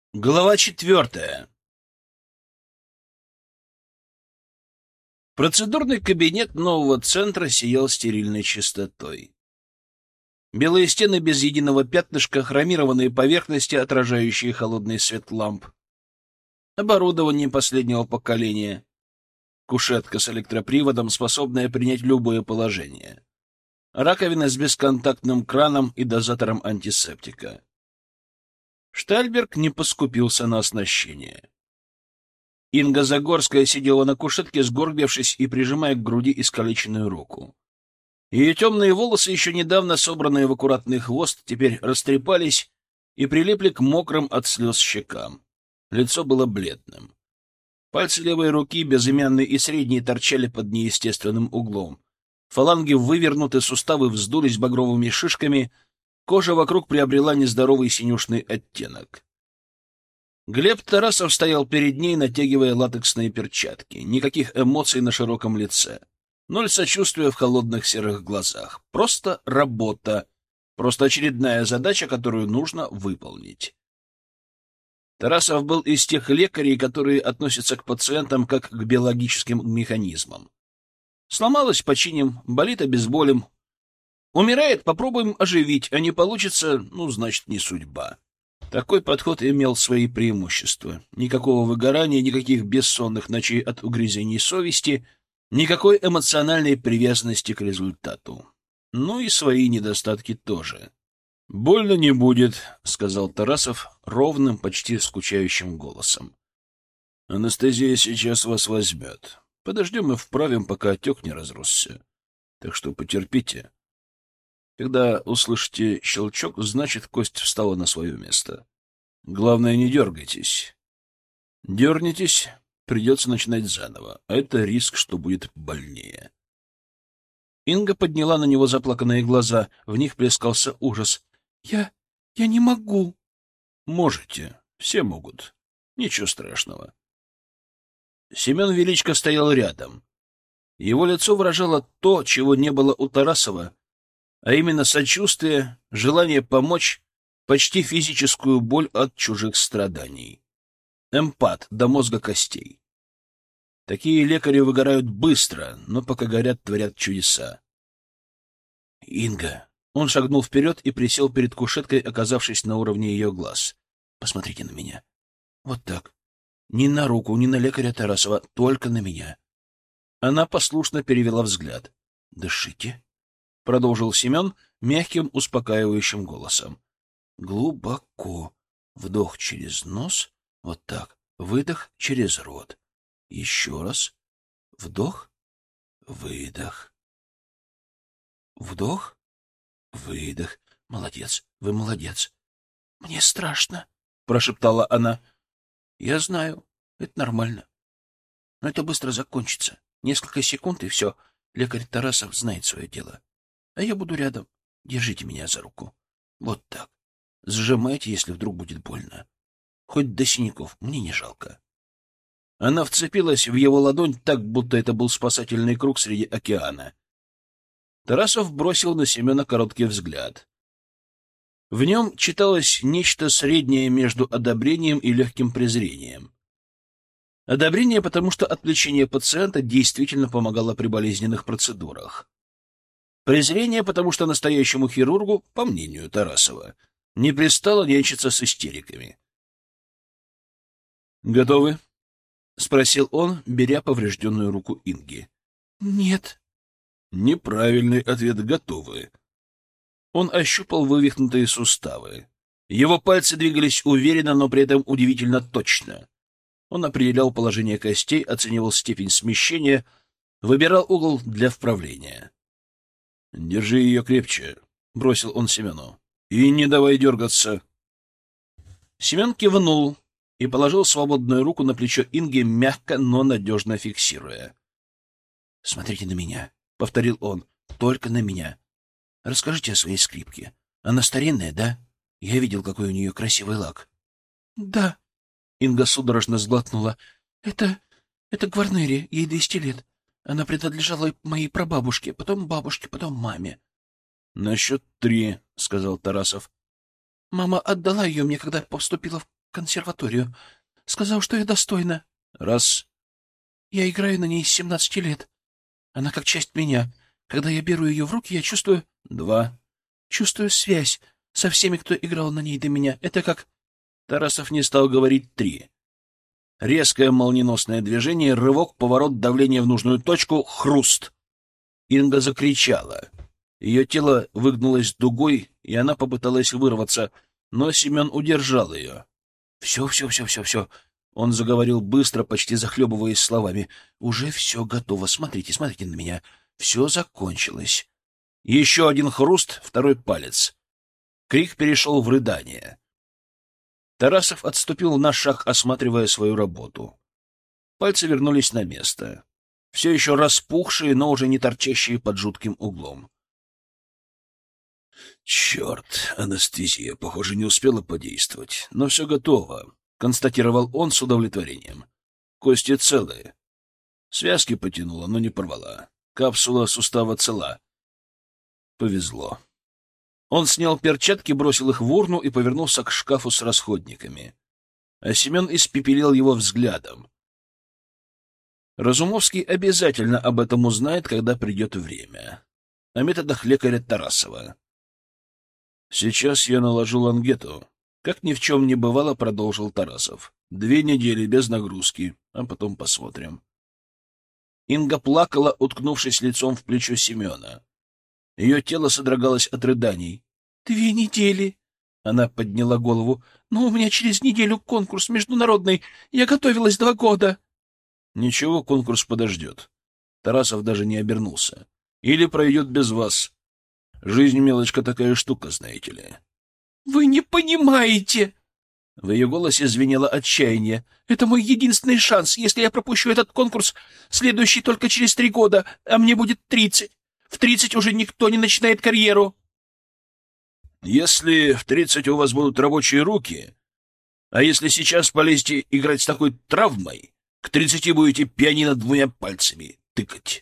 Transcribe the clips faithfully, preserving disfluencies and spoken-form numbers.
Глава четвертая. Процедурный кабинет нового центра сиял стерильной чистотой. Белые стены без единого пятнышка, хромированные поверхности, отражающие холодный свет ламп. Оборудование последнего поколения. Кушетка с электроприводом, способная принять любое положение. Раковина с бесконтактным краном и дозатором антисептика. Штальберг не поскупился на оснащение. Инга Загорская сидела на кушетке, сгорбившись и прижимая к груди искалеченную руку. Ее темные волосы, еще недавно собранные в аккуратный хвост, теперь растрепались и прилипли к мокрым от слез щекам. Лицо было бледным. Пальцы левой руки, безымянные и средние, торчали под неестественным углом. Фаланги вывернуты, суставы вздулись багровыми шишками, кожа вокруг приобрела нездоровый синюшный оттенок. Глеб Тарасов стоял перед ней, натягивая латексные перчатки. Никаких эмоций на широком лице. Ноль сочувствия в холодных серых глазах. Просто работа. Просто очередная задача, которую нужно выполнить. Тарасов был из тех лекарей, которые относятся к пациентам как к биологическим механизмам. Сломалось — починим, болит — обезболим. Умирает — попробуем оживить, а не получится, ну, значит, не судьба. Такой подход имел свои преимущества. Никакого выгорания, никаких бессонных ночей от угрызений совести, никакой эмоциональной привязанности к результату. Ну и свои недостатки тоже. «Больно не будет», — сказал Тарасов ровным, почти скучающим голосом. «Анестезия сейчас вас возьмет. Подождем и вправим, пока отек не разросся. Так что потерпите. Когда услышите щелчок, значит, кость встала на свое место. Главное, не дергайтесь. Дернетесь, придется начинать заново, а это риск, что будет больнее». Инга подняла на него заплаканные глаза, в них плескался ужас. «Я... я не могу». «Можете, все могут. Ничего страшного». Семен Величко стоял рядом. Его лицо выражало то, чего не было у Тарасова, а именно сочувствие, желание помочь, почти физическую боль от чужих страданий. Эмпат до мозга костей. Такие лекари выгорают быстро, но пока горят, творят чудеса. «Инга!» Он шагнул вперед и присел перед кушеткой, оказавшись на уровне ее глаз. «Посмотрите на меня. Вот так. Ни на руку, ни на лекаря Тарасова, только на меня». Она послушно перевела взгляд. «Дышите», — продолжил Семен мягким, успокаивающим голосом. «Глубоко. Вдох через нос. Вот так. Выдох через рот. Еще раз. Вдох. Выдох. Вдох. Выдох. Молодец. Вы молодец. Мне страшно», — прошептала она. «Я знаю. Это нормально. Но это быстро закончится. Несколько секунд, и все. Лекарь Тарасов знает свое дело. А я буду рядом. Держите меня за руку. Вот так. Сжимайте, если вдруг будет больно. Хоть до синяков. Мне не жалко». Она вцепилась в его ладонь так, будто это был спасательный круг среди океана. Тарасов бросил на Семена короткий взгляд. В нем читалось нечто среднее между одобрением и легким презрением. Одобрение, потому что отвлечение пациента действительно помогало при болезненных процедурах. Презрение, потому что настоящему хирургу, по мнению Тарасова, не пристало нянчиться с истериками. «Готовы?» — спросил он, беря поврежденную руку Инги. «Нет». Неправильный ответ. «Готовы». Он ощупал вывихнутые суставы. Его пальцы двигались уверенно, но при этом удивительно точно. Он определял положение костей, оценивал степень смещения, выбирал угол для вправления. «Держи ее крепче», — бросил он Семену. «И не давай дергаться». Семен кивнул и положил свободную руку на плечо Инги, мягко, но надежно фиксируя. «Смотрите на меня», — повторил он, — «только на меня. Расскажите о своей скрипке. Она старинная, да? Я видел, какой у нее красивый лак». «Да», — Инга судорожно сглотнула. «Это... это Гварнери, ей двести лет. Она принадлежала моей прабабушке, потом бабушке, потом маме». «На счет три», — сказал Тарасов. «Мама отдала ее мне, когда поступила в консерваторию. Сказал, что я достойна. Раз. Я играю на ней с семнадцати лет. Она как часть меня. Когда я беру ее в руки, я чувствую... Два. Чувствую связь со всеми, кто играл на ней до меня. Это как... Тарасов не стал говорить три. Резкое молниеносное движение, рывок, поворот, давление в нужную точку, хруст. Инга закричала. Ее тело выгнулось дугой, и она попыталась вырваться, но Семен удержал ее. — Все, все, все, все, все. Он заговорил быстро, почти захлебываясь словами. — Уже все готово. Смотрите, смотрите на меня. Все закончилось. Еще один хруст, второй палец. Крик перешел в рыдание. Тарасов отступил на шаг, осматривая свою работу. Пальцы вернулись на место. Все еще распухшие, но уже не торчащие под жутким углом. «Черт, анестезия, похоже, не успела подействовать, но все готово», — констатировал он с удовлетворением. «Кости целые. Связки потянула, но не порвала. Капсула сустава цела. Повезло». Он снял перчатки, бросил их в урну и повернулся к шкафу с расходниками. А Семен испепелил его взглядом. Разумовский обязательно об этом узнает, когда придет время. О методах лекаря Тарасова. «Сейчас я наложу лангету». Как ни в чем не бывало, продолжил Тарасов. «Две недели без нагрузки, а потом посмотрим». Инга плакала, уткнувшись лицом в плечо Семена. Ее тело содрогалось от рыданий. «Две недели!» Она подняла голову. «Но у меня через неделю конкурс международный. Я готовилась два года». «Ничего, конкурс подождет». Тарасов даже не обернулся. «Или пройдет без вас. Жизнь, мелочка, такая штука, знаете ли». «Вы не понимаете!» В ее голосе звенело отчаяние. «Это мой единственный шанс. Если я пропущу этот конкурс, следующий только через три года, а мне будет тридцать. В тридцать уже никто не начинает карьеру». «Если в тридцать у вас будут рабочие руки, а если сейчас полезете играть с такой травмой, к тридцати будете пианино двумя пальцами тыкать».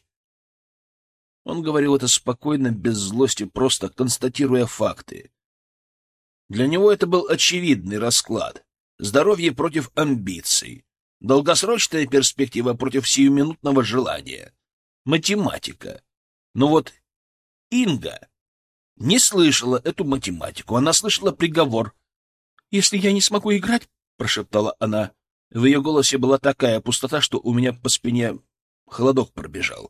Он говорил это спокойно, без злости, просто констатируя факты. Для него это был очевидный расклад. Здоровье против амбиций. Долгосрочная перспектива против сиюминутного желания. Математика. Но вот Инга не слышала эту математику. Она слышала приговор. «Если я не смогу играть, — прошептала она, — в ее голосе была такая пустота, что у меня по спине холодок пробежал.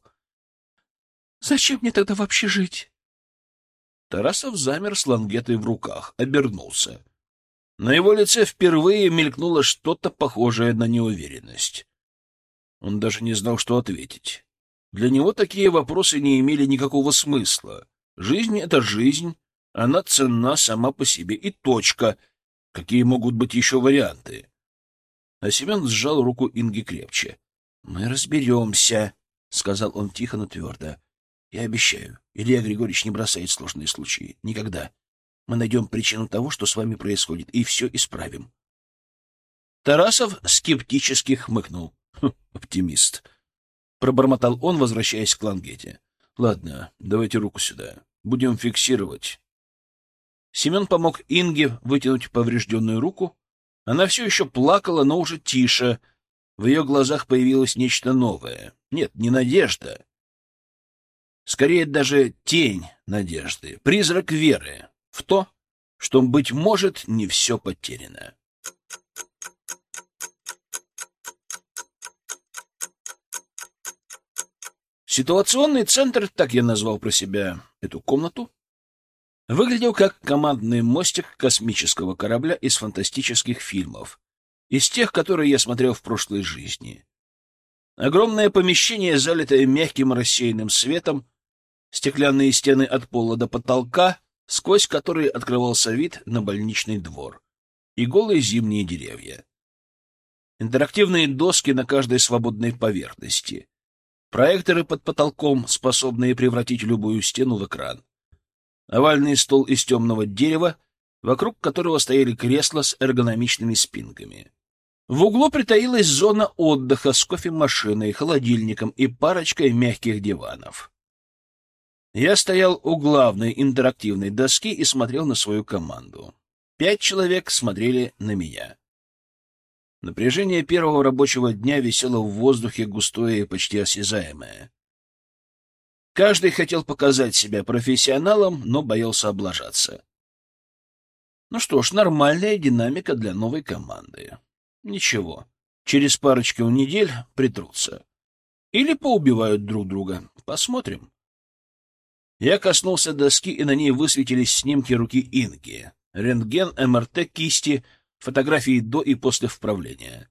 Зачем мне тогда вообще жить?» Тарасов замер с лангетой в руках, обернулся. На его лице впервые мелькнуло что-то похожее на неуверенность. Он даже не знал, что ответить. Для него такие вопросы не имели никакого смысла. Жизнь — это жизнь, она ценна сама по себе, и точка. Какие могут быть еще варианты? А Семен сжал руку Инги крепче. — Мы разберемся, — сказал он тихо, но твердо. — Я обещаю, Илья Григорьевич не бросает сложные случаи. Никогда. Мы найдем причину того, что с вами происходит, и все исправим. Тарасов скептически хмыкнул. Хм, оптимист. Пробормотал он, возвращаясь к лангете. — Ладно, давайте руку сюда. Будем фиксировать. Семен помог Инге вытянуть поврежденную руку. Она все еще плакала, но уже тише. В ее глазах появилось нечто новое. Нет, не надежда. Скорее, даже тень надежды, призрак веры в то, что, быть может, не все потеряно. Ситуационный центр, так я назвал про себя эту комнату, выглядел как командный мостик космического корабля из фантастических фильмов, из тех, которые я смотрел в прошлой жизни. Огромное помещение, залитое мягким рассеянным светом, стеклянные стены от пола до потолка, сквозь которые открывался вид на больничный двор, и голые зимние деревья. Интерактивные доски на каждой свободной поверхности. Проекторы под потолком, способные превратить любую стену в экран. Овальный стол из темного дерева, вокруг которого стояли кресла с эргономичными спинками. В углу притаилась зона отдыха с кофемашиной, холодильником и парочкой мягких диванов. Я стоял у главной интерактивной доски и смотрел на свою команду. Пять человек смотрели на меня. Напряжение первого рабочего дня висело в воздухе, густое и почти осязаемое. Каждый хотел показать себя профессионалом, но боялся облажаться. Ну что ж, нормальная динамика для новой команды. Ничего, через парочку недель притрутся. Или поубивают друг друга. Посмотрим. Я коснулся доски, и на ней высветились снимки руки Инги. Рентген, эм эр тэ кисти, фотографии до и после вправления.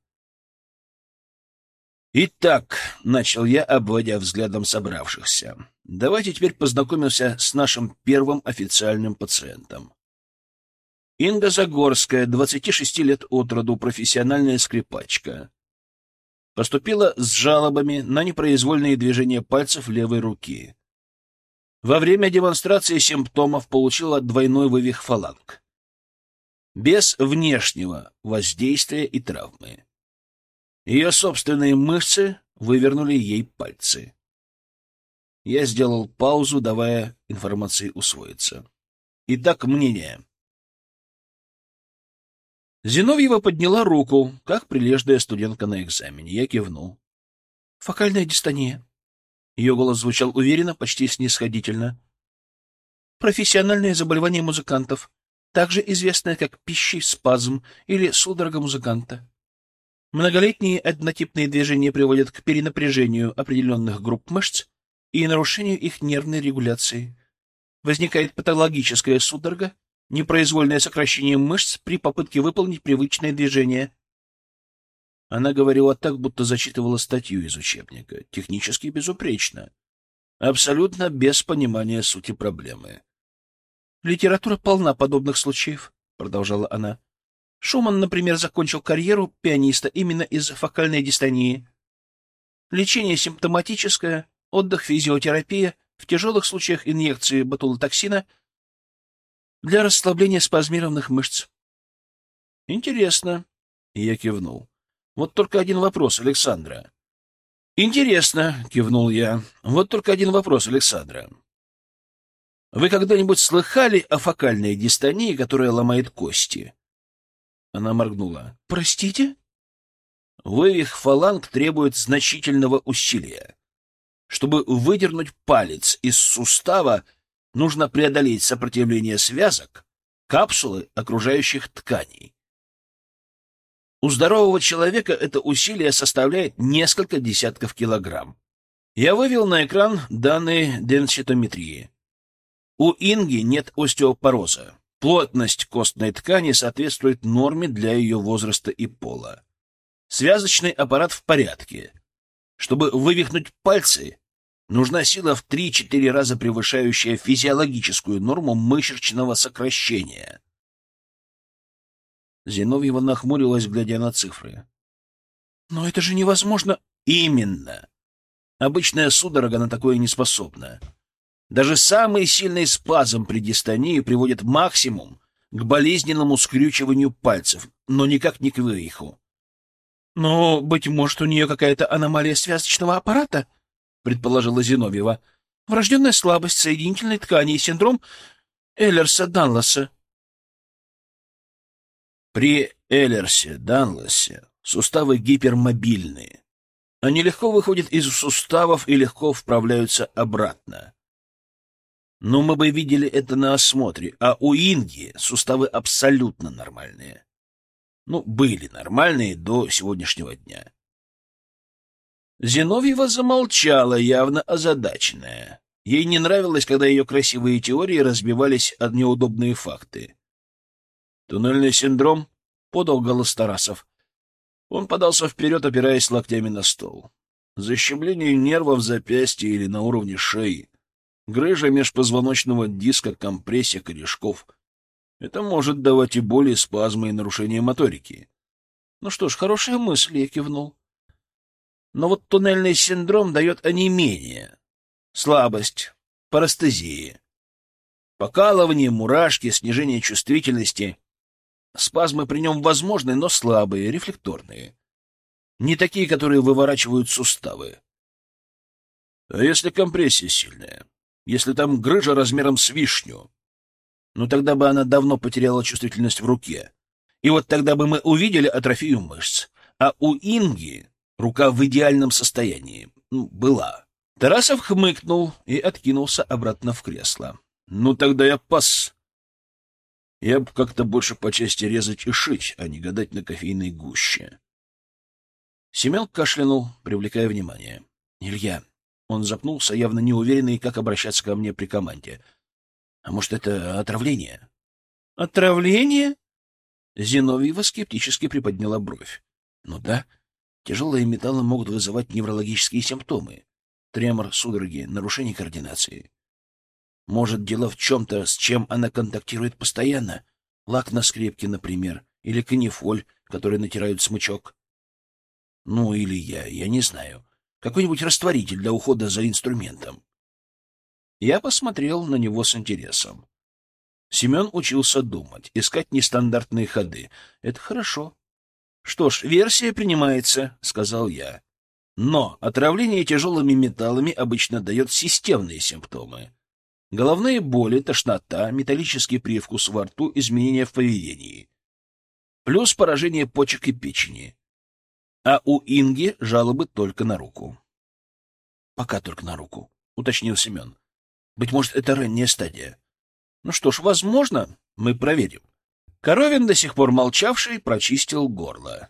«Итак», — начал я, обводя взглядом собравшихся, — «давайте теперь познакомимся с нашим первым официальным пациентом. Инга Загорская, двадцати шести лет от роду, профессиональная скрипачка. Поступила с жалобами на непроизвольные движения пальцев левой руки. Во время демонстрации симптомов получила двойной вывих фаланг. Без внешнего воздействия и травмы. Ее собственные мышцы вывернули ей пальцы. Я сделал паузу, давая информации усвоиться. Итак, мнение. Зиновьева подняла руку, как прилежная студентка на экзамене. Я кивнул. Фокальная дистония. Ее голос звучал уверенно, почти снисходительно. Профессиональное заболевание музыкантов, также известное как пищий спазм или судорога музыканта. Многолетние однотипные движения приводят к перенапряжению определенных групп мышц и нарушению их нервной регуляции. Возникает патологическая судорога, непроизвольное сокращение мышц при попытке выполнить привычное движение. Она говорила так, будто зачитывала статью из учебника. Технически безупречно. Абсолютно без понимания сути проблемы. «Литература полна подобных случаев», — продолжала она. «Шуман, например, закончил карьеру пианиста именно из-за фокальной дистонии. Лечение симптоматическое, отдых, физиотерапия, в тяжелых случаях инъекции ботулотоксина для расслабления спазмированных мышц». «Интересно», — я кивнул. «Вот только один вопрос, Александра». «Интересно», — кивнул я. «Вот только один вопрос, Александра. Вы когда-нибудь слыхали о фокальной дистонии, которая ломает кости?» Она моргнула. «Простите?» «Вывих фаланг требует значительного усилия. Чтобы выдернуть палец из сустава, нужно преодолеть сопротивление связок, капсулы окружающих тканей. У здорового человека это усилие составляет несколько десятков килограмм. Я вывел на экран данные денситометрии. У Инги нет остеопороза. Плотность костной ткани соответствует норме для ее возраста и пола. Связочный аппарат в порядке. Чтобы вывихнуть пальцы, нужна сила в три-четыре раза превышающая физиологическую норму мышечного сокращения. Зиновьева нахмурилась, глядя на цифры. «Но это же невозможно!» «Именно! Обычная судорога на такое не способна. Даже самый сильный спазм при дистонии приводит максимум к болезненному скрючиванию пальцев, но никак не к вывиху». «Но, быть может, у нее какая-то аномалия связочного аппарата?» — предположила Зиновьева. «Врожденная слабость соединительной ткани и синдром Эйлерса-Данлоса». При Эйлерсе-Данлосе суставы гипермобильные. Они легко выходят из суставов и легко вправляются обратно. Но мы бы видели это на осмотре, а у Инги суставы абсолютно нормальные. Ну, были нормальные до сегодняшнего дня. Зиновьева замолчала, явно озадаченная. Ей не нравилось, когда ее красивые теории разбивались о неудобные факты. «Туннельный синдром?» — подал голос Тарасов. Он подался вперед, опираясь локтями на стол. «Защемление нервов в запястье или на уровне шеи, грыжа межпозвоночного диска, компрессия корешков. Это может давать и боли, спазмы, и нарушение моторики». «Ну что ж, хорошая мысль», — я кивнул. «Но вот туннельный синдром дает онемение, слабость, парестезия, покалывание, мурашки, снижение чувствительности. Спазмы при нем возможны, но слабые, рефлекторные. Не такие, которые выворачивают суставы. А если компрессия сильная? Если там грыжа размером с вишню? Ну, тогда бы она давно потеряла чувствительность в руке. И вот тогда бы мы увидели атрофию мышц. А у Инги рука в идеальном состоянии. Ну, была. Тарасов хмыкнул и откинулся обратно в кресло. Ну, тогда я пас. Я бы как-то больше по части резать и шить, а не гадать на кофейной гуще. Семен кашлянул, привлекая внимание. Илья. Он запнулся, явно неуверенный, как обращаться ко мне при команде. А может, это отравление? Отравление? Зиновьева скептически приподняла бровь. Ну да, тяжелые металлы могут вызывать неврологические симптомы. Тремор, судороги, нарушение координации. Может, дело в чем-то, с чем она контактирует постоянно? Лак на скрепке, например, или канифоль, который натирают смычок. Ну, или я, я не знаю. Какой-нибудь растворитель для ухода за инструментом. Я посмотрел на него с интересом. Семен учился думать, искать нестандартные ходы. Это хорошо. Что ж, версия принимается, — сказал я. Но отравление тяжелыми металлами обычно дает системные симптомы. Головные боли, тошнота, металлический привкус во рту, изменения в поведении. Плюс поражение почек и печени. А у Инги жалобы только на руку. — Пока только на руку, — уточнил Семен. — Быть может, это ранняя стадия. Ну что ж, возможно, мы проверим. Коровин, до сих пор молчавший, прочистил горло.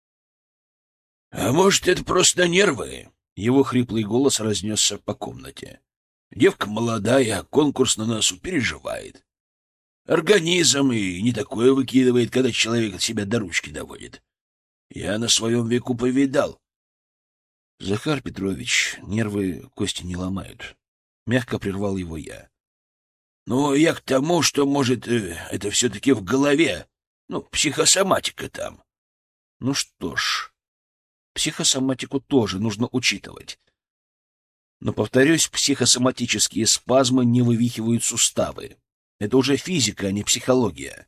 — А может, это просто нервы? Его хриплый голос разнесся по комнате. Девка молодая, конкурс на носу, переживает. Организм и не такое выкидывает, когда человек от себя до ручки доводит. Я на своем веку повидал. — Захар Петрович, нервы кости не ломают. Мягко прервал его я. — Ну, я к тому, что, может, это все-таки в голове. Ну, психосоматика там. Ну что ж, психосоматику тоже нужно учитывать. Но, повторюсь, психосоматические спазмы не вывихивают суставы. Это уже физика, а не психология.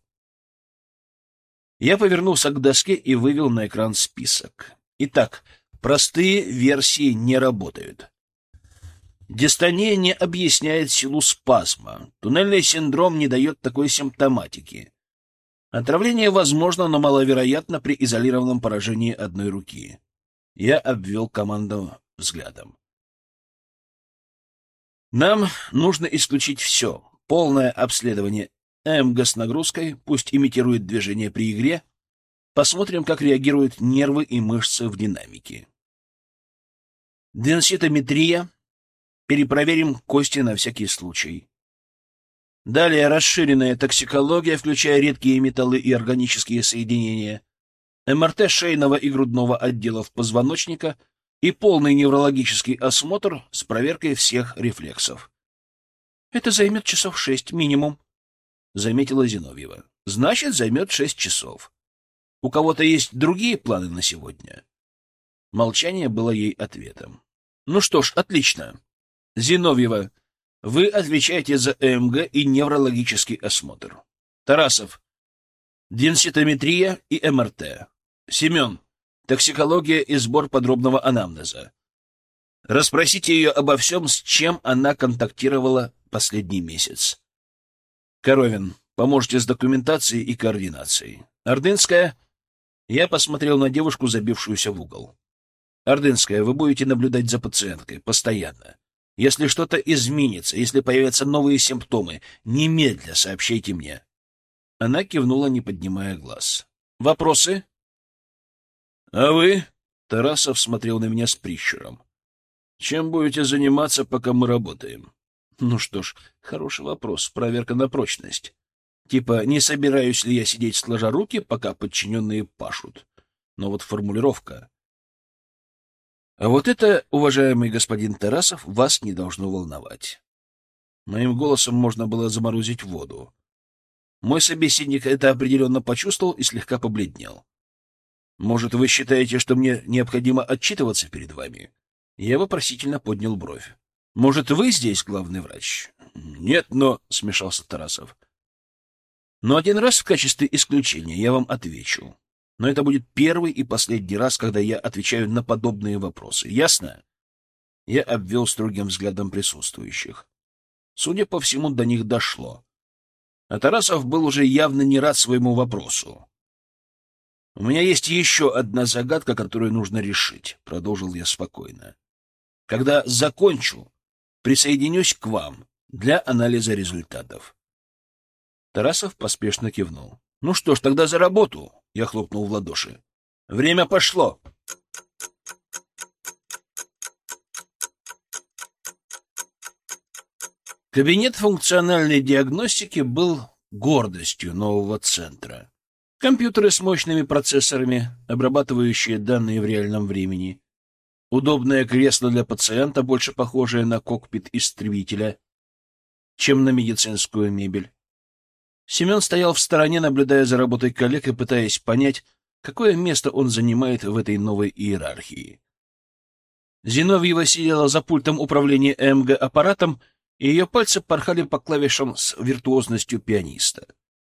Я повернулся к доске и вывел на экран список. Итак, простые версии не работают. Дистония не объясняет силу спазма. Туннельный синдром не дает такой симптоматики. Отравление возможно, но маловероятно при изолированном поражении одной руки. Я обвел команду взглядом. Нам нужно исключить все. Полное обследование ЭМГ с нагрузкой, пусть имитирует движение при игре. Посмотрим, как реагируют нервы и мышцы в динамике. Денситометрия. Перепроверим кости на всякий случай. Далее расширенная токсикология, включая редкие металлы и органические соединения. МРТ шейного и грудного отделов позвоночника и полный неврологический осмотр с проверкой всех рефлексов. — Это займет часов шесть минимум, — заметила Зиновьева. — Значит, займет шесть часов. У кого-то есть другие планы на сегодня? Молчание было ей ответом. — Ну что ж, отлично. Зиновьева, вы отвечаете за ЭМГ и неврологический осмотр. Тарасов, денситометрия и МРТ. Семен, токсикология и сбор подробного анамнеза. Расспросите ее обо всем, с чем она контактировала последний месяц. Коровин, поможете с документацией и координацией. Ордынская, я посмотрел на девушку, забившуюся в угол. Ордынская, вы будете наблюдать за пациенткой постоянно. Если что-то изменится, если появятся новые симптомы, немедля сообщайте мне. Она кивнула, не поднимая глаз. Вопросы? А вы? Тарасов смотрел на меня с прищуром. Чем будете заниматься, пока мы работаем? Ну что ж, хороший вопрос, проверка на прочность. Типа, не собираюсь ли я сидеть сложа руки, пока подчиненные пашут. Но вот формулировка. А вот это, уважаемый господин Тарасов, вас не должно волновать. Моим голосом можно было заморозить воду. Мой собеседник это определенно почувствовал и слегка побледнел. Может, вы считаете, что мне необходимо отчитываться перед вами? Я вопросительно поднял бровь. Может, вы здесь главный врач? Нет, но... — смешался Тарасов. Но один раз в качестве исключения я вам отвечу. Но это будет первый и последний раз, когда я отвечаю на подобные вопросы. Ясно? Я обвел строгим взглядом присутствующих. Судя по всему, до них дошло. А Тарасов был уже явно не рад своему вопросу. «У меня есть еще одна загадка, которую нужно решить», — продолжил я спокойно. «Когда закончу, присоединюсь к вам для анализа результатов». Тарасов поспешно кивнул. «Ну что ж, тогда за работу!» — я хлопнул в ладоши. «Время пошло!» Кабинет функциональной диагностики был гордостью нового центра. Компьютеры с мощными процессорами, обрабатывающие данные в реальном времени. Удобное кресло для пациента, больше похожее на кокпит истребителя, чем на медицинскую мебель. Семен стоял в стороне, наблюдая за работой коллег и пытаясь понять, какое место он занимает в этой новой иерархии. Зиновьева сидела за пультом управления ЭМГ-аппаратом, и ее пальцы порхали по клавишам с виртуозностью пианиста.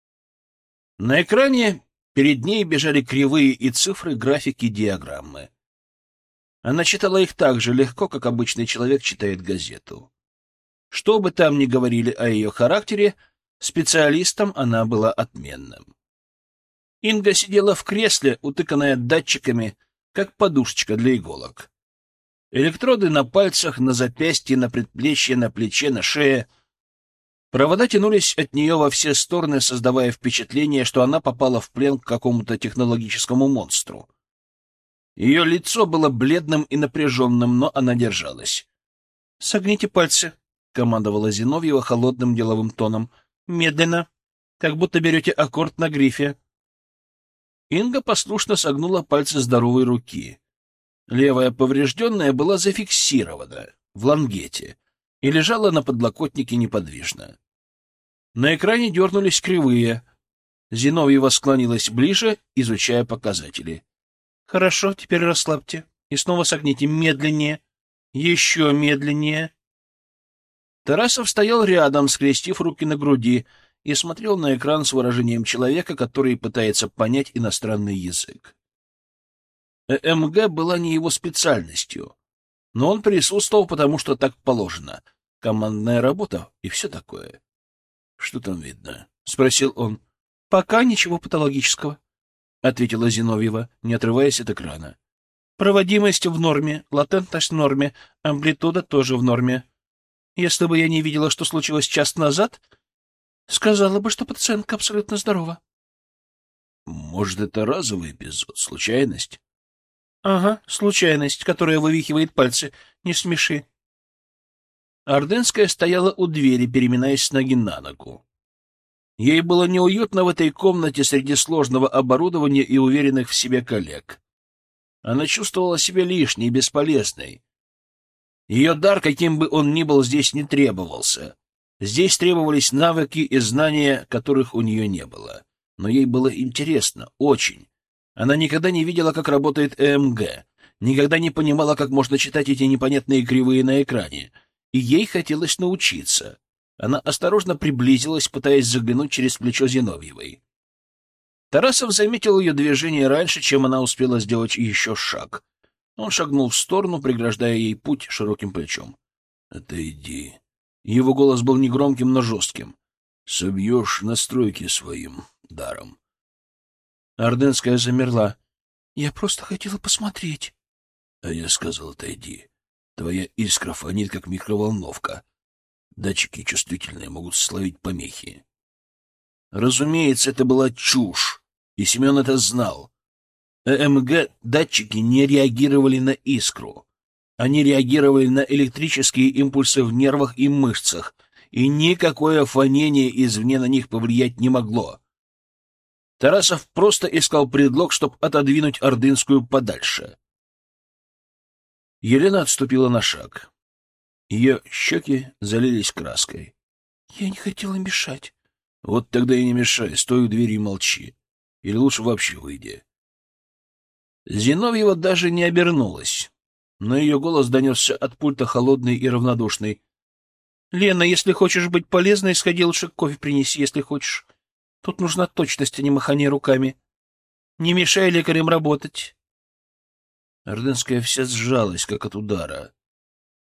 На экране перед ней бежали кривые и цифры, графики, диаграммы. Она читала их так же легко, как обычный человек читает газету. Что бы там ни говорили о ее характере, специалистом она была отменным. Инга сидела в кресле, утыканная датчиками, как подушечка для иголок. Электроды на пальцах, на запястье, на предплечье, на плече, на шее. Провода тянулись от нее во все стороны, создавая впечатление, что она попала в плен к какому-то технологическому монстру. Ее лицо было бледным и напряженным, но она держалась. — Согните пальцы, — командовала Зиновьева холодным деловым тоном. — Медленно, как будто берете аккорд на грифе. Инга послушно согнула пальцы здоровой руки. Левая поврежденная была зафиксирована в лангете и лежала на подлокотнике неподвижно. На экране дернулись кривые. Зиновьева склонилась ближе, изучая показатели. — Хорошо, теперь расслабьте. И снова согните медленнее. Еще медленнее. Тарасов стоял рядом, скрестив руки на груди, и смотрел на экран с выражением человека, который пытается понять иностранный язык. ЭМГ была не его специальностью, но он присутствовал, потому что так положено. Командная работа и все такое. — Что там видно? — спросил он. — Пока ничего патологического, — ответила Зиновьева, не отрываясь от экрана. — Проводимость в норме, латентность в норме, амплитуда тоже в норме. Если бы я не видела, что случилось час назад, сказала бы, что пациентка абсолютно здорова. — Может, это разовый эпизод, случайность? — Ага, случайность, которая вывихивает пальцы. Не смеши. Ордынская стояла у двери, переминаясь с ноги на ногу. Ей было неуютно в этой комнате среди сложного оборудования и уверенных в себе коллег. Она чувствовала себя лишней, бесполезной. Ее дар, каким бы он ни был, здесь не требовался. Здесь требовались навыки и знания, которых у нее не было. Но ей было интересно, очень. Она никогда не видела, как работает ЭМГ, никогда не понимала, как можно читать эти непонятные кривые на экране, и ей хотелось научиться. Она осторожно приблизилась, пытаясь заглянуть через плечо Зиновьевой. Тарасов заметил ее движение раньше, чем она успела сделать еще шаг. Он шагнул в сторону, преграждая ей путь широким плечом. — Отойди. Его голос был негромким, но жестким. — Собьешь настройки своим даром. Ордынская замерла. — Я просто хотела посмотреть. — А я сказал, отойди. Твоя искра фонит, как микроволновка. Датчики чувствительные, могут словить помехи. Разумеется, это была чушь, и Семен это знал. ЭМГ-датчики не реагировали на искру. Они реагировали на электрические импульсы в нервах и мышцах, и никакое фонение извне на них повлиять не могло. Тарасов просто искал предлог, чтобы отодвинуть Ордынскую подальше. Елена отступила на шаг. Ее щеки залились краской. — Я не хотела мешать. — Вот тогда и не мешай, стой у двери и молчи. Или лучше вообще выйди. Зиновьева даже не обернулась, но ее голос донесся от пульта холодный и равнодушный. — Лена, если хочешь быть полезной, сходи лучше кофе принеси, если хочешь. Тут нужна точность, а не махание руками. Не мешай лекарям работать. Ордынская вся сжалась, как от удара.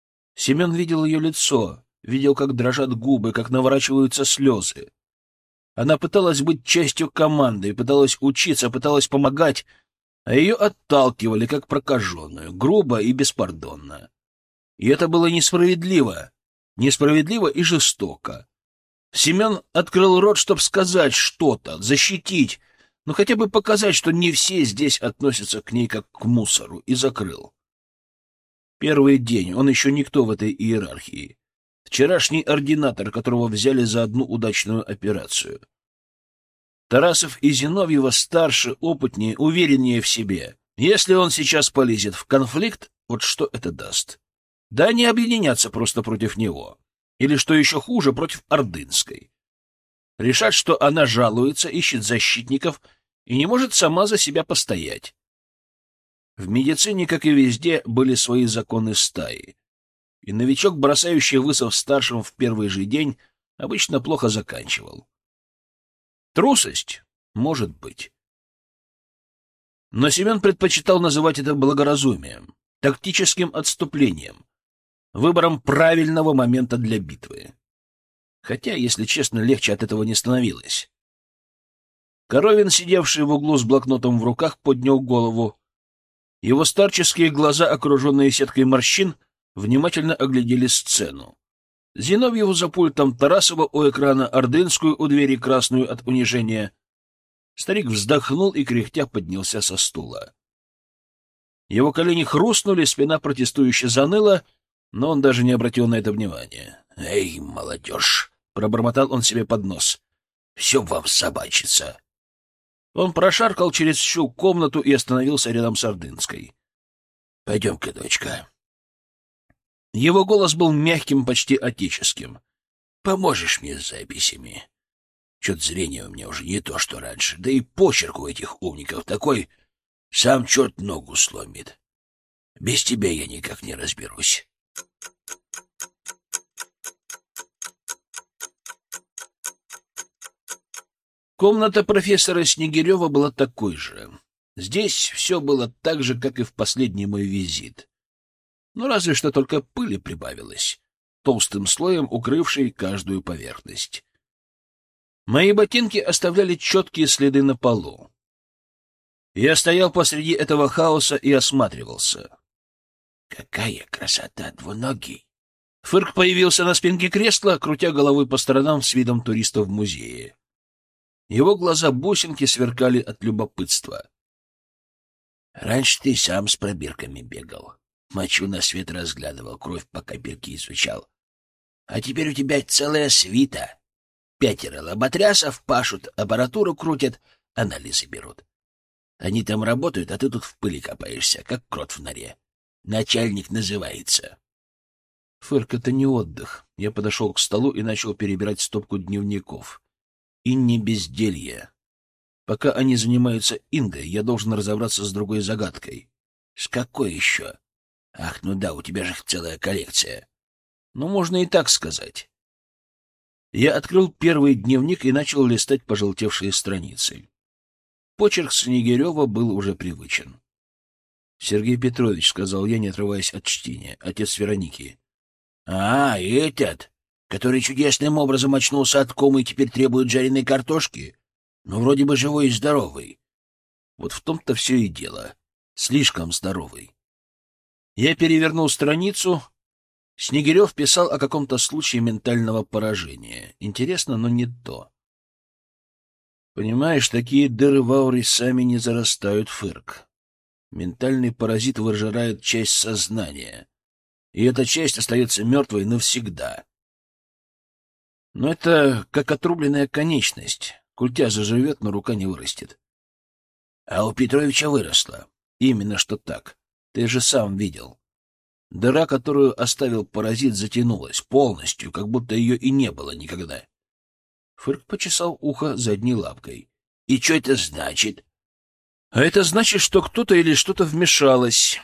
Семен видел ее лицо, видел, как дрожат губы, как наворачиваются слезы. Она пыталась быть частью команды, пыталась учиться, пыталась помогать, а ее отталкивали, как прокаженную, грубо и беспардонно. И это было несправедливо, несправедливо и жестоко. Семен открыл рот, чтобы сказать что-то, защитить, но хотя бы показать, что не все здесь относятся к ней как к мусору, и закрыл. Первый день, он еще никто в этой иерархии. Вчерашний ординатор, которого взяли за одну удачную операцию. Тарасов и Зиновьева старше, опытнее, увереннее в себе. Если он сейчас полезет в конфликт, вот что это даст? Да они объединятся просто против него. Или, что еще хуже, против Ордынской. Решат, что она жалуется, ищет защитников и не может сама за себя постоять. В медицине, как и везде, были свои законы стаи. И новичок, бросающий вызов старшим в первый же день, обычно плохо заканчивал. Трусость? Может быть. Но Семен предпочитал называть это благоразумием, тактическим отступлением, выбором правильного момента для битвы. Хотя, если честно, легче от этого не становилось. Коровин, сидевший в углу с блокнотом в руках, поднял голову. Его старческие глаза, окруженные сеткой морщин, внимательно оглядели сцену. Зиновьеву за пультом, Тарасова у экрана, Ордынскую у двери, красную от унижения. Старик вздохнул и, кряхтя, поднялся со стула. Его колени хрустнули, спина протестующе заныла, но он даже не обратил на это внимания. — Эй, молодежь! — пробормотал он себе под нос. — Все вам собачится! Он прошаркал через всю комнату и остановился рядом с Ордынской. — Пойдем-ка, дочка. Его голос был мягким, почти отеческим. — Поможешь мне с записями? Чё-то зрение у меня уже не то, что раньше. Да и почерк у этих умников такой, сам черт ногу сломит. Без тебя я никак не разберусь. Комната профессора Снегирева была такой же. Здесь все было так же, как и в последний мой визит. Ну, разве что только пыли прибавилось, толстым слоем укрывшей каждую поверхность. Мои ботинки оставляли четкие следы на полу. Я стоял посреди этого хаоса и осматривался. «Какая красота, двуногий!» Фырк появился на спинке кресла, крутя головой по сторонам с видом туриста в музее. Его глаза-бусинки сверкали от любопытства. «Раньше ты сам с пробирками бегал. Мочу на свет разглядывал, кровь по капельке изучал. А теперь у тебя целая свита. Пятеро лоботрясов пашут, аппаратуру крутят, анализы берут. Они там работают, а ты тут в пыли копаешься, как крот в норе. Начальник называется». Фырк — это не отдых. Я подошел к столу и начал перебирать стопку дневников. И не безделье. Пока они занимаются Ингой, я должен разобраться с другой загадкой. — С какой еще? — Ах, ну да, у тебя же их целая коллекция. Ну, можно и так сказать. Я открыл первый дневник и начал листать пожелтевшие страницы. Почерк Снегирева был уже привычен. — Сергей Петрович, — сказал я, не отрываясь от чтения, — отец Вероники. — А, этот, который чудесным образом очнулся от комы и теперь требует жареной картошки? Ну, вроде бы живой и здоровый. Вот в том-то все и дело. Слишком здоровый. Я перевернул страницу. Снегирев писал о каком-то случае ментального поражения. Интересно, но не то. Понимаешь, такие дыры в ауре сами не зарастают, Фырк. Ментальный паразит выжирает часть сознания. И эта часть остается мертвой навсегда. Но это как отрубленная конечность. Культя заживет, но рука не вырастет. А у Петровича выросла. Именно что так. Ты же сам видел. Дыра, которую оставил паразит, затянулась полностью, как будто ее и не было никогда. Фырк почесал ухо задней лапкой. — И что это значит? — А это значит, что кто-то или что-то вмешалось.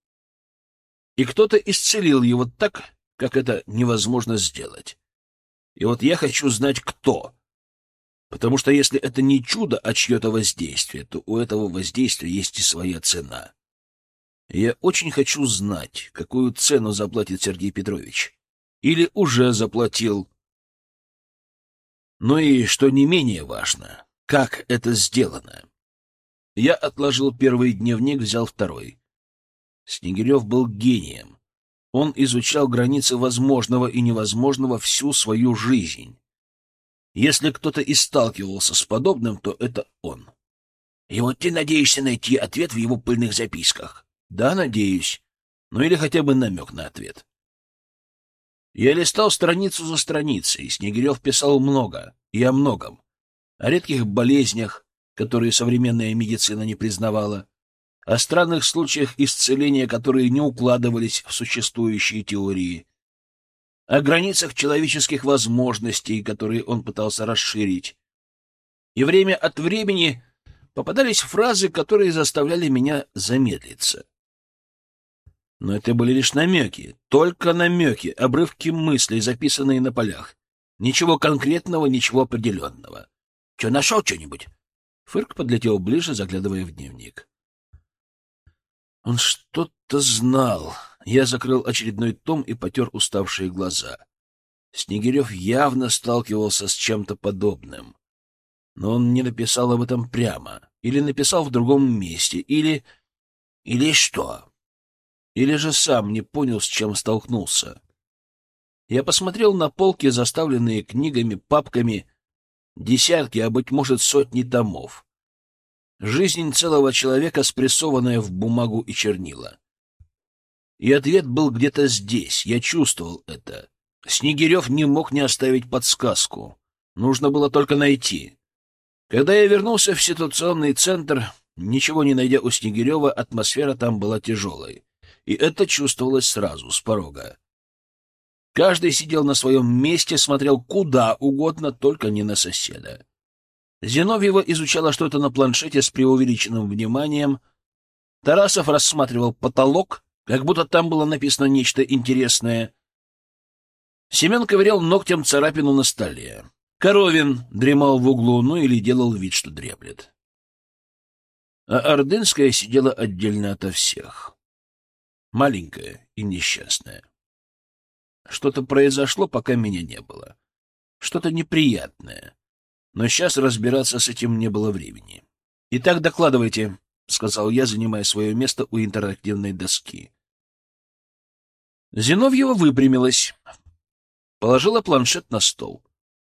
И кто-то исцелил его так, как это невозможно сделать. И вот я хочу знать, кто. Потому что если это не чудо, а чье-то воздействие, то у этого воздействия есть и своя цена. Я очень хочу знать, какую цену заплатит Сергей Петрович. Или уже заплатил. Ну и, что не менее важно, как это сделано. Я отложил первый дневник, взял второй. Снегирев был гением. Он изучал границы возможного и невозможного всю свою жизнь. Если кто-то и сталкивался с подобным, то это он. И вот ты надеешься найти ответ в его пыльных записках? Да, надеюсь. Ну или хотя бы намек на ответ. Я листал страницу за страницей. Снегирев писал много и о многом. О редких болезнях, которые современная медицина не признавала, о странных случаях исцеления, которые не укладывались в существующие теории, о границах человеческих возможностей, которые он пытался расширить. И время от времени попадались фразы, которые заставляли меня замедлиться. Но это были лишь намеки, только намеки, обрывки мыслей, записанные на полях. Ничего конкретного, ничего определенного. — Че, нашел что-нибудь? Фырк подлетел ближе, заглядывая в дневник. Он что-то знал. Я закрыл очередной том и потер уставшие глаза. Снегирев явно сталкивался с чем-то подобным. Но он не написал об этом прямо. Или написал в другом месте. Или... Или что? Или же сам не понял, с чем столкнулся. Я посмотрел на полки, заставленные книгами, папками, десятки, а, быть может, сотни томов. Жизнь целого человека, спрессованная в бумагу и чернила. И ответ был где-то здесь, я чувствовал это. Снегирев не мог не оставить подсказку. Нужно было только найти. Когда я вернулся в ситуационный центр, ничего не найдя у Снегирева, атмосфера там была тяжелой. И это чувствовалось сразу, с порога. Каждый сидел на своем месте, смотрел куда угодно, только не на соседа. Зиновьева изучала что-то на планшете с преувеличенным вниманием. Тарасов рассматривал потолок, как будто там было написано нечто интересное. Семен ковырял ногтем царапину на столе. Коровин дремал в углу, ну или делал вид, что дремлет. А Ордынская сидела отдельно ото всех. Маленькая и несчастная. Что-то произошло, пока меня не было. Что-то неприятное. Но сейчас разбираться с этим не было времени. — Итак, докладывайте, — сказал я, занимая свое место у интерактивной доски. Зиновьева выпрямилась, положила планшет на стол.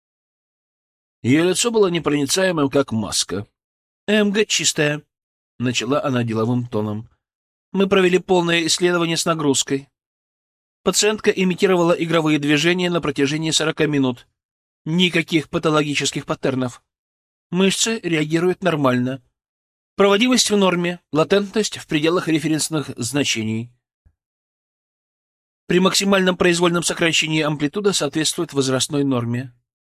Ее лицо было непроницаемым, как маска. — МГ чистая, — начала она деловым тоном. — Мы провели полное исследование с нагрузкой. Пациентка имитировала игровые движения на протяжении сорока минут. Никаких патологических паттернов. Мышцы реагируют нормально. Проводимость в норме, латентность в пределах референсных значений. При максимальном произвольном сокращении амплитуда соответствует возрастной норме.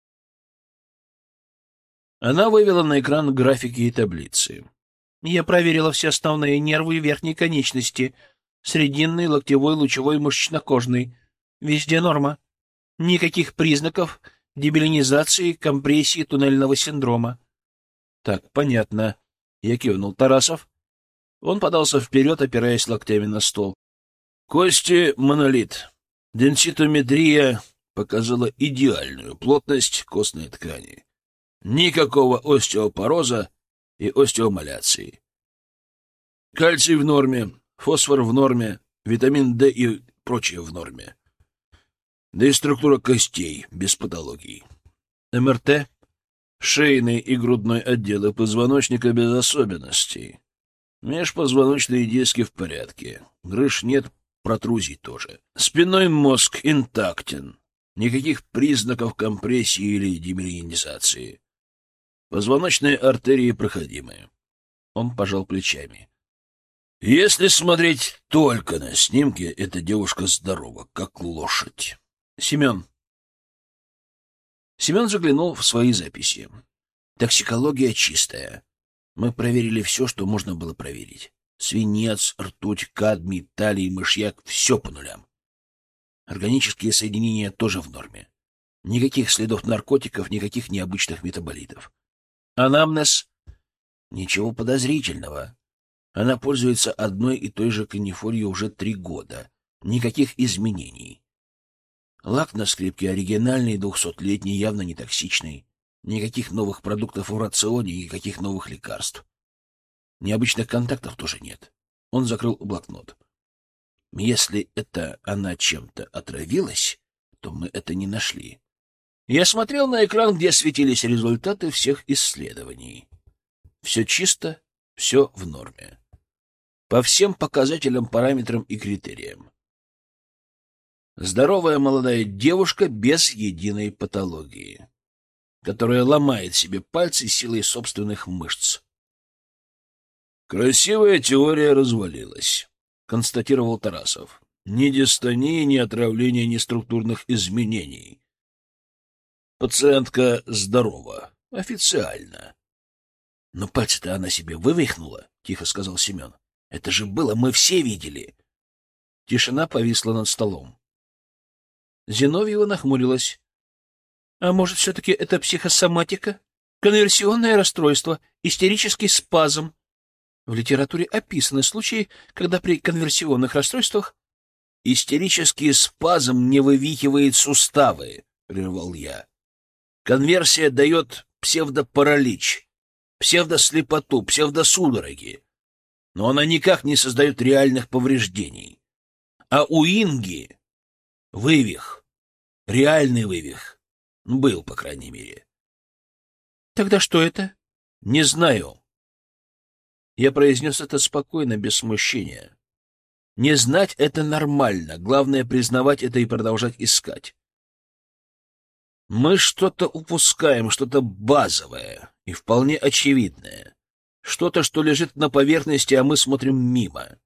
Она вывела на экран графики и таблицы. Я проверила все основные нервы верхней конечности, срединный, локтевой, лучевой, мышечно-кожный. Везде норма. Никаких признаков демиелинизации, компрессии, туннельного синдрома. Так, понятно. Я кивнул. Тарасов. Он подался вперед, опираясь локтями на стол. Кости монолит. Денситометрия показала идеальную плотность костной ткани. Никакого остеопороза и остеомаляции. Кальций в норме, фосфор в норме, витамин D и прочее в норме. Да и структура костей без патологий. МРТ, шейный и грудной отделы позвоночника без особенностей. Межпозвоночные диски в порядке. Грыж нет, протрузий тоже. Спинной мозг интактен. Никаких признаков компрессии или демиелинизации. Позвоночные артерии проходимые. Он пожал плечами. Если смотреть только на снимки, эта девушка здорова, как лошадь. Семен. Семен заглянул в свои записи. Токсикология чистая. Мы проверили все, что можно было проверить. Свинец, ртуть, кадмий, талий, мышьяк — все по нулям. Органические соединения тоже в норме. Никаких следов наркотиков, никаких необычных метаболитов. Анамнез — ничего подозрительного. Она пользуется одной и той же канифолью уже три года. Никаких изменений. Лак на скрипке оригинальный, двухсотлетний, явно не токсичный. Никаких новых продуктов в рационе, никаких новых лекарств. Необычных контактов тоже нет. Он закрыл блокнот. Если это она чем-то отравилась, то мы это не нашли. Я смотрел на экран, где светились результаты всех исследований. Все чисто, все в норме. По всем показателям, параметрам и критериям. Здоровая молодая девушка без единой патологии, которая ломает себе пальцы силой собственных мышц. «Красивая теория развалилась», — констатировал Тарасов. «Ни дистонии, ни отравления, ни структурных изменений. Пациентка здорова. Официально». «Но пальцы-то она себе вывихнула», — тихо сказал Семен. «Это же было, мы все видели». Тишина повисла над столом. Зиновьева нахмурилась. «А может, все-таки это психосоматика? Конверсионное расстройство, истерический спазм? В литературе описаны случаи, когда при конверсионных расстройствах истерический спазм не вывихивает суставы», — прервал я. «Конверсия дает псевдопаралич, псевдослепоту, псевдосудороги, но она никак не создает реальных повреждений. А у Инги вывих, реальный вывих, был, по крайней мере». «Тогда что это?» «Не знаю». Я произнес это спокойно, без смущения. Не знать — это нормально, главное — признавать это и продолжать искать. Мы что-то упускаем, что-то базовое и вполне очевидное. Что-то, что лежит на поверхности, а мы смотрим мимо.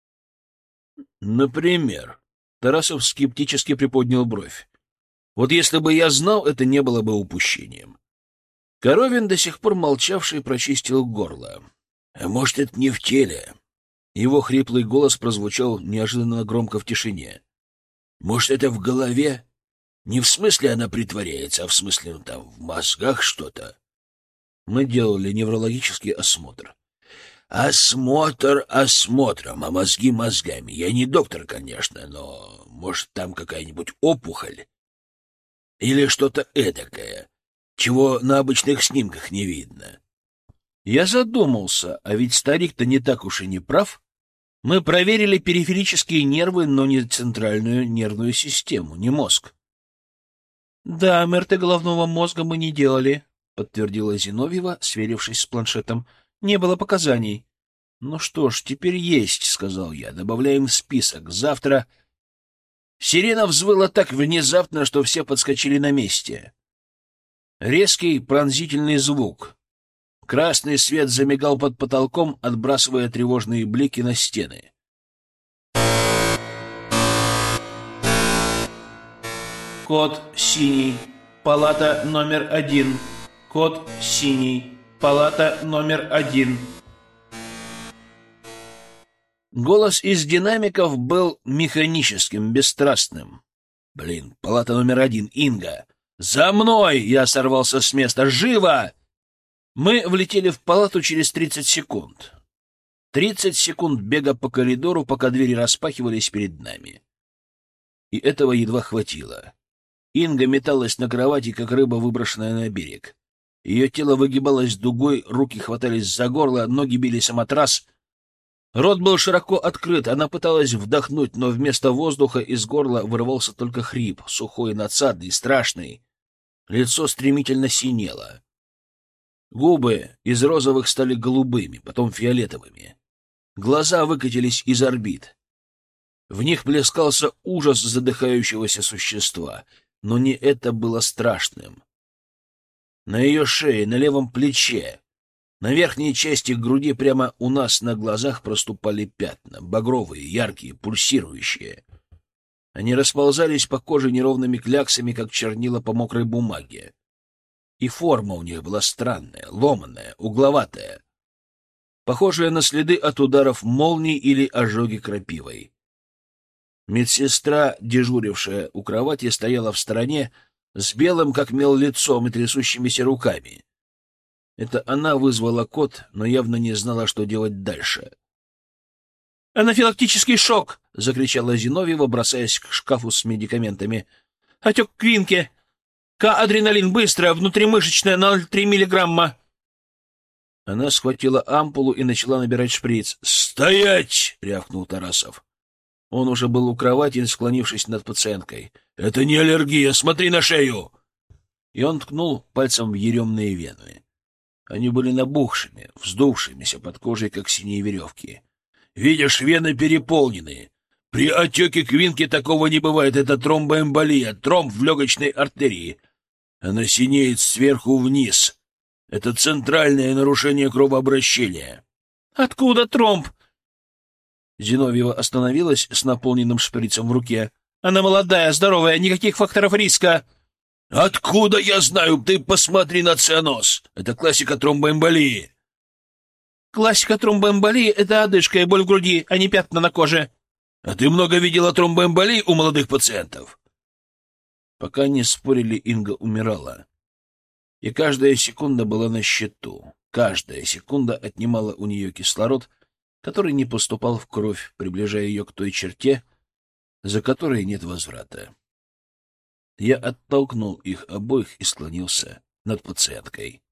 Например, Тарасов скептически приподнял бровь. Вот если бы я знал, это не было бы упущением. Коровин, до сих пор молчавший, прочистил горло. А может, это не в теле? Его хриплый голос прозвучал неожиданно громко в тишине. Может, это в голове? Не в смысле она притворяется, а в смысле, ну, там, в мозгах что-то. Мы делали неврологический осмотр. Осмотр осмотром, а мозги мозгами. Я не доктор, конечно, но, может, там какая-нибудь опухоль? Или что-то эдакое, чего на обычных снимках не видно? Я задумался, а ведь старик-то не так уж и не прав. Мы проверили периферические нервы, но не центральную нервную систему, не мозг. — Да, эм эр тэ головного мозга мы не делали, — подтвердила Зиновьева, сверившись с планшетом. — Не было показаний. — Ну что ж, теперь есть, — сказал я. — Добавляем в список. Завтра... Сирена взвыла так внезапно, что все подскочили на месте. Резкий пронзительный звук. Красный свет замигал под потолком, отбрасывая тревожные блики на стены. Код синий. Палата номер один. Код синий. Палата номер один. Голос из динамиков был механическим, бесстрастным. Блин, палата номер один, Инга. «За мной!» — я сорвался с места. «Живо!» Мы влетели в палату через тридцать секунд. Тридцать секунд бега по коридору, пока двери распахивались перед нами. И этого едва хватило. Инга металась на кровати, как рыба, выброшенная на берег. Ее тело выгибалось дугой, руки хватались за горло, ноги бились о матрас. Рот был широко открыт, она пыталась вдохнуть, но вместо воздуха из горла вырывался только хрип, сухой, надсадный, страшный. Лицо стремительно синело. Губы из розовых стали голубыми, потом фиолетовыми. Глаза выкатились из орбит. В них плескался ужас задыхающегося существа, но не это было страшным. На ее шее, на левом плече, на верхней части груди прямо у нас на глазах проступали пятна, багровые, яркие, пульсирующие. Они расползались по коже неровными кляксами, как чернила по мокрой бумаге. И форма у них была странная, ломаная, угловатая, похожая на следы от ударов молний или ожоги крапивой. Медсестра, дежурившая у кровати, стояла в стороне с белым, как мел, лицом и трясущимися руками. Это она вызвала код, но явно не знала, что делать дальше. «Анафилактический шок!» — закричала Зиновьева, бросаясь к шкафу с медикаментами. «Отек Квинке! К-адреналин, быстро, внутримышечная, ноль целых три миллиграмма. Она схватила ампулу и начала набирать шприц. «Стоять!» — рявкнул Тарасов. Он уже был у кровати, склонившись над пациенткой. «Это не аллергия! Смотри на шею!» И он ткнул пальцем в еремные вены. Они были набухшими, вздувшимися под кожей, как синие веревки. «Видишь, вены переполнены. При отеке квинки такого не бывает. Это тромбоэмболия, тромб в легочной артерии. Она синеет сверху вниз. Это центральное нарушение кровообращения». «Откуда тромб?» Зиновьева остановилась с наполненным шприцем в руке. «Она молодая, здоровая, никаких факторов риска». «Откуда я знаю? Ты посмотри на цианоз. Это классика тромбоэмболии». «Классика тромбоэмболии — это одышка и боль в груди, а не пятна на коже». «А ты много видела тромбоэмболии у молодых пациентов?» Пока они спорили, Инга умирала. И каждая секунда была на счету. Каждая секунда отнимала у нее кислород, который не поступал в кровь, приближая ее к той черте, за которой нет возврата. Я оттолкнул их обоих и склонился над пациенткой.